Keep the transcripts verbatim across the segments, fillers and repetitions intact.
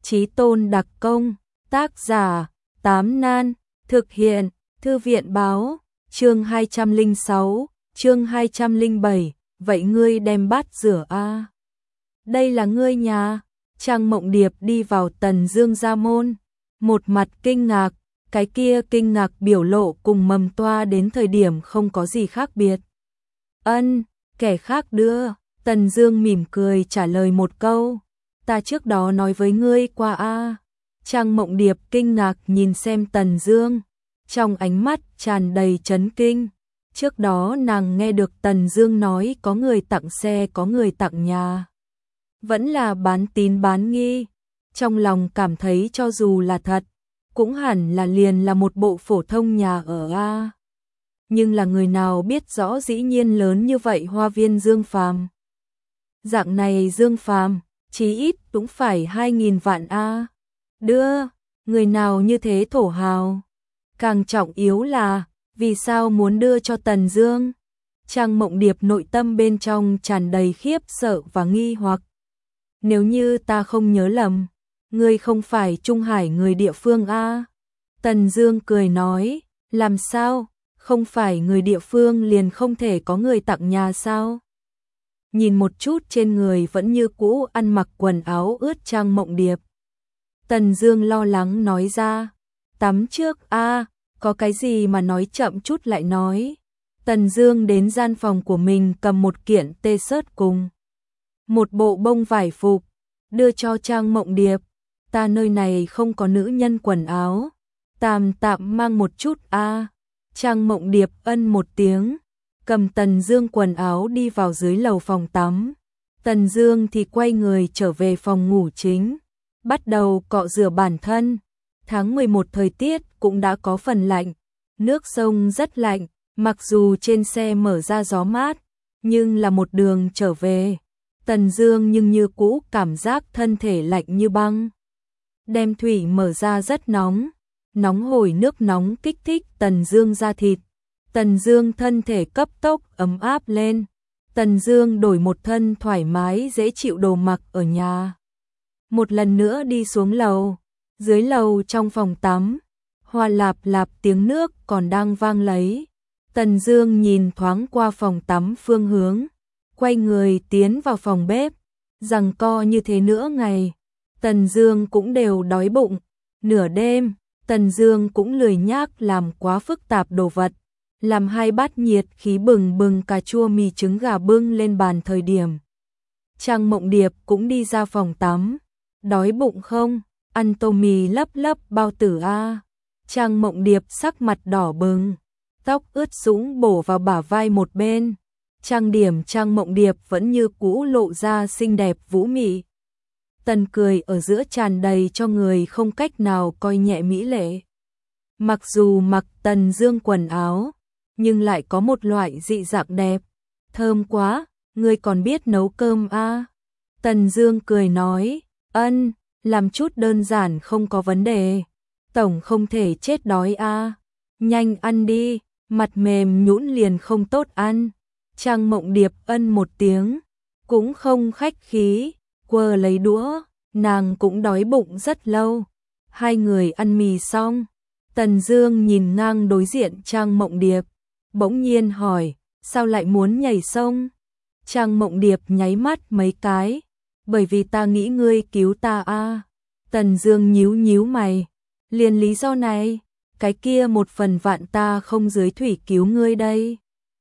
Chí tôn đặc công, tác giả, Tám Nan, thực hiện, Thư viện báo, chương hai trăm lẻ sáu, chương hai trăm lẻ bảy, vậy ngươi đem bát rửa a à? Đây là ngươi nhà. Trang Mộng Điệp đi vào Tần Dương gia môn, một mặt kinh ngạc, cái kia kinh ngạc biểu lộ cùng Mầm Toa đến thời điểm không có gì khác biệt. Ân, kẻ khác đưa, Tần Dương mỉm cười trả lời một câu, ta trước đó nói với ngươi qua a. À. Trang Mộng Điệp kinh ngạc nhìn xem Tần Dương, trong ánh mắt tràn đầy chấn kinh. Trước đó nàng nghe được Tần Dương nói có người tặng xe, có người tặng nhà, vẫn là bán tín bán nghi, trong lòng cảm thấy cho dù là thật, cũng hẳn là liền là một bộ phổ thông nhà ở a. Nhưng là người nào biết rõ dĩ nhiên lớn như vậy hoa viên Dương Phàm. Dạng này Dương Phàm, chí ít cũng phải hai nghìn vạn a. Đưa, người nào như thế thổ hào. Càng trọng yếu là, vì sao muốn đưa cho Tần Dương? Trang Mộng Điệp nội tâm bên trong tràn đầy khiếp sợ và nghi hoặc. Nếu như ta không nhớ lầm, ngươi không phải Trung Hải người địa phương a? Tần Dương cười nói, làm sao, không phải người địa phương liền không thể có người tặng nhà sao? Nhìn một chút trên người vẫn như cũ ăn mặc quần áo ướt Trang Mộng Điệp. Tần Dương lo lắng nói ra, tắm trước a, có cái gì mà nói chậm chút lại nói. Tần Dương đến gian phòng của mình cầm một kiện tê-shớt cùng một bộ bông vải phục, đưa cho Trang Mộng Điệp. Ta nơi này không có nữ nhân quần áo, tạm tạm mang một chút a. À. Trang Mộng Điệp ân một tiếng, cầm Tần Dương quần áo đi vào dưới lầu phòng tắm. Tần Dương thì quay người trở về phòng ngủ chính, bắt đầu cọ rửa bản thân. Tháng mười một thời tiết cũng đã có phần lạnh, nước sông rất lạnh, mặc dù trên xe mở ra gió mát, nhưng là một đường trở về, Tần Dương nhưng như cũ cảm giác thân thể lạnh như băng. Đem thủy mở ra rất nóng, nóng hổi nước nóng kích thích Tần Dương da thịt. Tần Dương thân thể cấp tốc ấm áp lên. Tần Dương đổi một thân thoải mái dễ chịu đồ mặc ở nhà. Một lần nữa đi xuống lầu, dưới lầu trong phòng tắm, hoa lạp lạp tiếng nước còn đang vang lấy. Tần Dương nhìn thoáng qua phòng tắm phương hướng, quay người tiến vào phòng bếp, giằng co như thế nữa ngày, Tần Dương cũng đều đói bụng. Nửa đêm, Tần Dương cũng lười nhác làm quá phức tạp đồ vật, làm hai bát nhiệt khí bừng bừng cà chua mì trứng gà bưng lên bàn thời điểm. Trang Mộng Điệp cũng đi ra phòng tắm, đói bụng không? Ăn tô mì lấp lấp bao tử a. Trang Mộng Điệp sắc mặt đỏ bừng, tóc ướt sũng bổ vào bả vai một bên. Trang điểm Trang Mộng Điệp vẫn như cũ lộ ra xinh đẹp vũ mị. Tần cười ở giữa tràn đầy cho người không cách nào coi nhẹ mỹ lệ. Mặc dù mặc Tần Dương quần áo, nhưng lại có một loại dị dạng đẹp. Thơm quá, ngươi còn biết nấu cơm a? À? Tần Dương cười nói, ân, làm chút đơn giản không có vấn đề. Tổng không thể chết đói a. À? Nhanh ăn đi, mặt mềm nhũn liền không tốt ăn. Trang Mộng Điệp ân một tiếng, cũng không khách khí, quơ lấy đũa, nàng cũng đói bụng rất lâu. Hai người ăn mì xong, Tần Dương nhìn ngang đối diện Trang Mộng Điệp, bỗng nhiên hỏi, sao lại muốn nhảy sông? Trang Mộng Điệp nháy mắt mấy cái, bởi vì ta nghĩ ngươi cứu ta a. À. Tần Dương nhíu nhíu mày, liền lý do này, cái kia một phần vạn ta không dưới thủy cứu ngươi đây.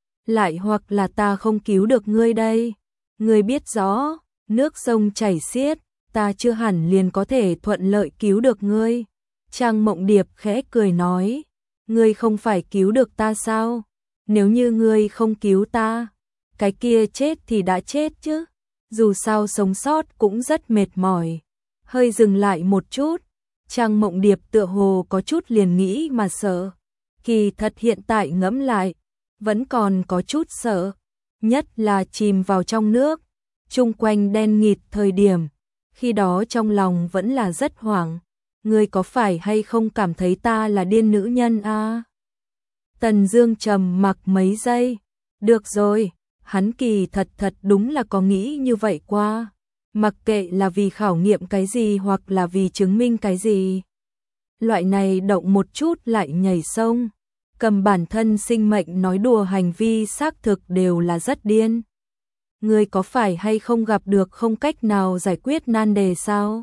Lại hoặc là ta không cứu được ngươi đây. Ngươi biết rõ, nước sông chảy xiết, ta chưa hẳn liền có thể thuận lợi cứu được ngươi. Trang Mộng Điệp khẽ cười nói, ngươi không phải cứu được ta sao? Nếu như ngươi không cứu ta, cái kia chết thì đã chết chứ. Dù sao sống sót cũng rất mệt mỏi. Hơi dừng lại một chút, Trang Mộng Điệp tựa hồ có chút liền nghĩ mà sợ. Kỳ thật hiện tại ngẫm lại, vẫn còn có chút sợ, nhất là chìm vào trong nước, chung quanh đen nghịt thời điểm, khi đó trong lòng vẫn là rất hoảng. Ngươi có phải hay không cảm thấy ta là điên nữ nhân a? À? Tần Dương trầm mặc mấy giây, được rồi, hắn kỳ thật thật đúng là có nghĩ như vậy qua. mặc kệ là vì khảo nghiệm cái gì hoặc là vì chứng minh cái gì. Loại này động một chút lại nhảy sông, cầm bản thân sinh mệnh nói đùa hành vi xác thực đều là rất điên. Ngươi có phải hay không gặp được không cách nào giải quyết nan đề sao?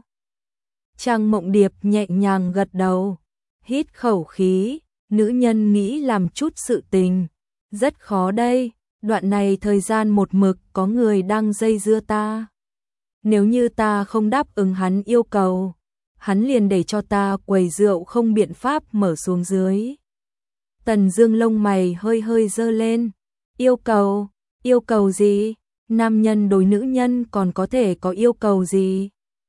Trang Mộng Điệp nhẹ nhàng gật đầu, hít khẩu khí, nữ nhân nghĩ làm chút sự tình, rất khó đây, đoạn này thời gian một mực có người đang dây dưa ta. Nếu như ta không đáp ứng hắn yêu cầu, hắn liền để cho ta quầy rượu không biện pháp mở xuống dưới. Tần Dương lông mày hơi hơi giơ lên, yêu cầu, yêu cầu gì? Nam nhân đối nữ nhân còn có thể có yêu cầu gì?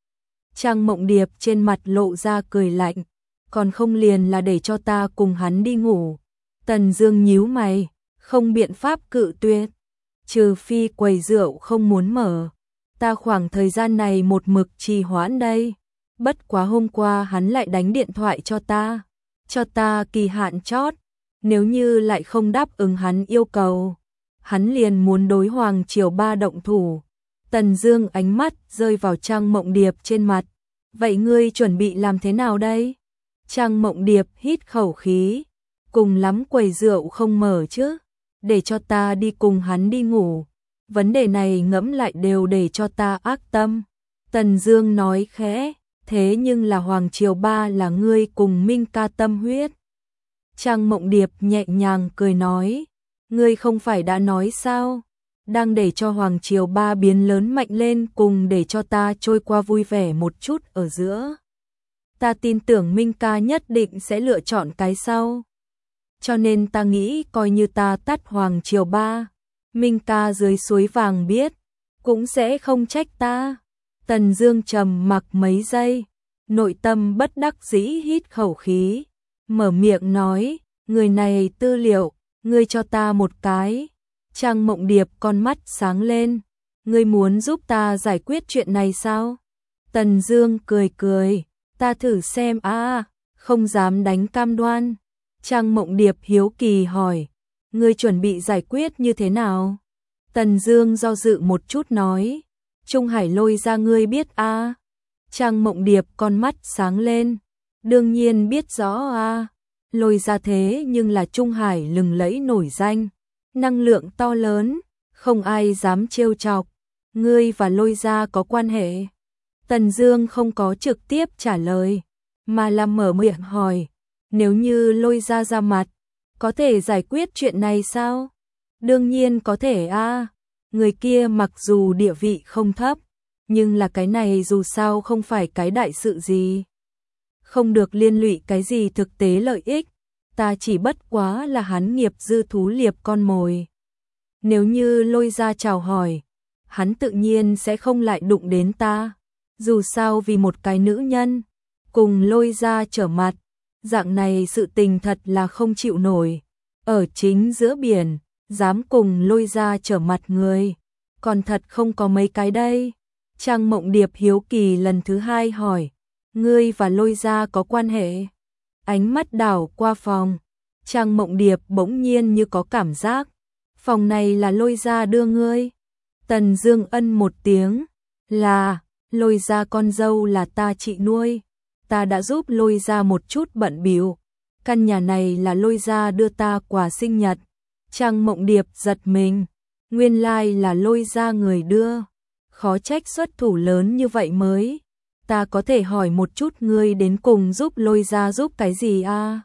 Trang Mộng Điệp trên mặt lộ ra cười lạnh, còn không liền là để cho ta cùng hắn đi ngủ. Tần Dương nhíu mày, không biện pháp cự tuyệt, trừ phi quầy rượu không muốn mở. Ta khoảng thời gian này một mực trì hoãn đây. Bất quá hôm qua hắn lại đánh điện thoại cho ta, cho ta kỳ hạn chót, nếu như lại không đáp ứng hắn yêu cầu, hắn liền muốn đối Hoàng Triều Ba động thủ. Tần Dương ánh mắt rơi vào Trang Mộng Điệp trên mặt, vậy ngươi chuẩn bị làm thế nào đây? Trang Mộng Điệp hít khẩu khí, cùng lắm quầy rượu không mở chứ, để cho ta đi cùng hắn đi ngủ. Vấn đề này ngẫm lại đều để cho ta ác tâm. Tần Dương nói khẽ, thế nhưng là Hoàng Triều Ba là ngươi cùng Minh ca tâm huyết. Trang Mộng Điệp nhẹ nhàng cười nói, ngươi không phải đã nói sao, đang để cho Hoàng Triều Ba biến lớn mạnh lên cùng để cho ta trôi qua vui vẻ một chút ở giữa. Ta tin tưởng Minh ca nhất định sẽ lựa chọn cái sau. Cho nên ta nghĩ coi như ta tắt Hoàng Triều Ba, Minh ca dưới suối vàng biết, cũng sẽ không trách ta. Tần Dương trầm mặc mấy giây, nội tâm bất đắc dĩ hít khẩu khí, mở miệng nói, người này tư liệu, ngươi cho ta một cái. Trang Mộng Điệp con mắt sáng lên, ngươi muốn giúp ta giải quyết chuyện này sao? Tần Dương cười cười, ta thử xem a, à, không dám đánh cam đoan. Trang Mộng Điệp hiếu kỳ hỏi, ngươi chuẩn bị giải quyết như thế nào? Tần Dương do dự một chút nói, Trung Hải lôi ra ngươi biết a? À? Trang Mộng Điệp con mắt sáng lên, đương nhiên biết rõ a, à. Lôi ra thế nhưng là Trung Hải lừng lẫy nổi danh, năng lượng to lớn, không ai dám trêu chọc. Ngươi và Lôi ra có quan hệ? Tần Dương không có trực tiếp trả lời, mà là mở miệng hỏi, nếu như Lôi ra ra mặt, có thể giải quyết chuyện này sao? Đương nhiên có thể a. À. Người kia mặc dù địa vị không thấp, nhưng là cái này dù sao không phải cái đại sự gì. Không được liên lụy cái gì thực tế lợi ích, ta chỉ bất quá là hắn nghiệp dư thú liệp con mồi. Nếu như Lôi ra chào hỏi, hắn tự nhiên sẽ không lại đụng đến ta. Dù sao vì một cái nữ nhân, cùng Lôi ra trở mặt, dạng này sự tình thật là không chịu nổi. Ở chính giữa biển, dám cùng Lôi ra trở mặt người, còn thật không có mấy cái đây. Trang Mộng Điệp hiếu kỳ lần thứ hai hỏi, ngươi và Lôi ra có quan hệ? Ánh mắt đảo qua phòng, Trang Mộng Điệp bỗng nhiên như có cảm giác, phòng này là Lôi ra đưa ngươi. Tần Dương ân một tiếng, là, Lôi ra con dâu là ta chị nuôi, ta đã giúp Lôi ra một chút bận bịu, căn nhà này là Lôi ra đưa ta quà sinh nhật. Trang Mộng Điệp giật mình, nguyên lai là Lôi ra người đưa, khó trách xuất thủ lớn như vậy mới. Ta có thể hỏi một chút ngươi đến cùng giúp Lôi ra giúp cái gì a? À?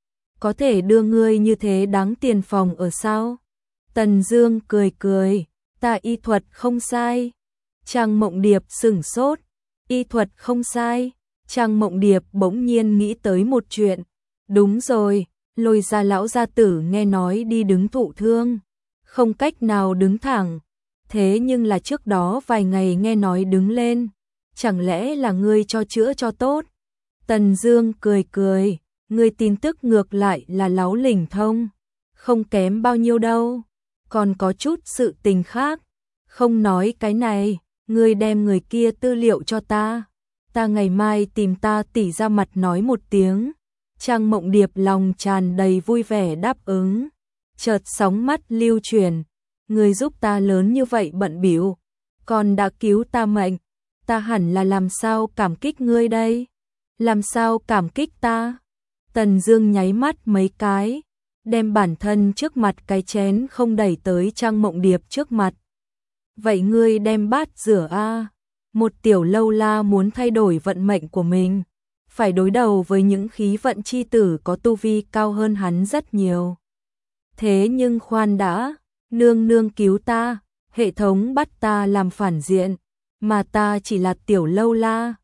Có thể đưa ngươi như thế đáng tiền phòng ở sao? Tần Dương cười cười, ta y thuật không sai. Trang Mộng Điệp sửng sốt, y thuật không sai. Trang Mộng Điệp bỗng nhiên nghĩ tới một chuyện, đúng rồi, Lôi ra lão gia tử nghe nói đi đứng thụ thương, không cách nào đứng thẳng, thế nhưng là trước đó vài ngày nghe nói đứng lên, chẳng lẽ là ngươi cho chữa cho tốt? Tần Dương cười cười, ngươi tin tức ngược lại là láo lỉnh thông, không kém bao nhiêu đâu, còn có chút sự tình khác, không nói cái này, ngươi đem người kia tư liệu cho ta, ta ngày mai tìm ta tỷ ra mặt nói một tiếng. Trang Mộng Điệp lòng tràn đầy vui vẻ đáp ứng, chợt sóng mắt lưu chuyển, người giúp ta lớn như vậy bận bịu, còn đã cứu ta mệnh, ta hẳn là làm sao cảm kích ngươi đây? Làm sao cảm kích ta? Tần Dương nháy mắt mấy cái, đem bản thân trước mặt cái chén không đẩy tới Trang Mộng Điệp trước mặt. Vậy ngươi đem bát rửa a. Một tiểu lâu la muốn thay đổi vận mệnh của mình, phải đối đầu với những khí vận chi tử có tu vi cao hơn hắn rất nhiều. Thế nhưng khoan đã, nương nương cứu ta, hệ thống bắt ta làm phản diện, mà ta chỉ là tiểu lâu la,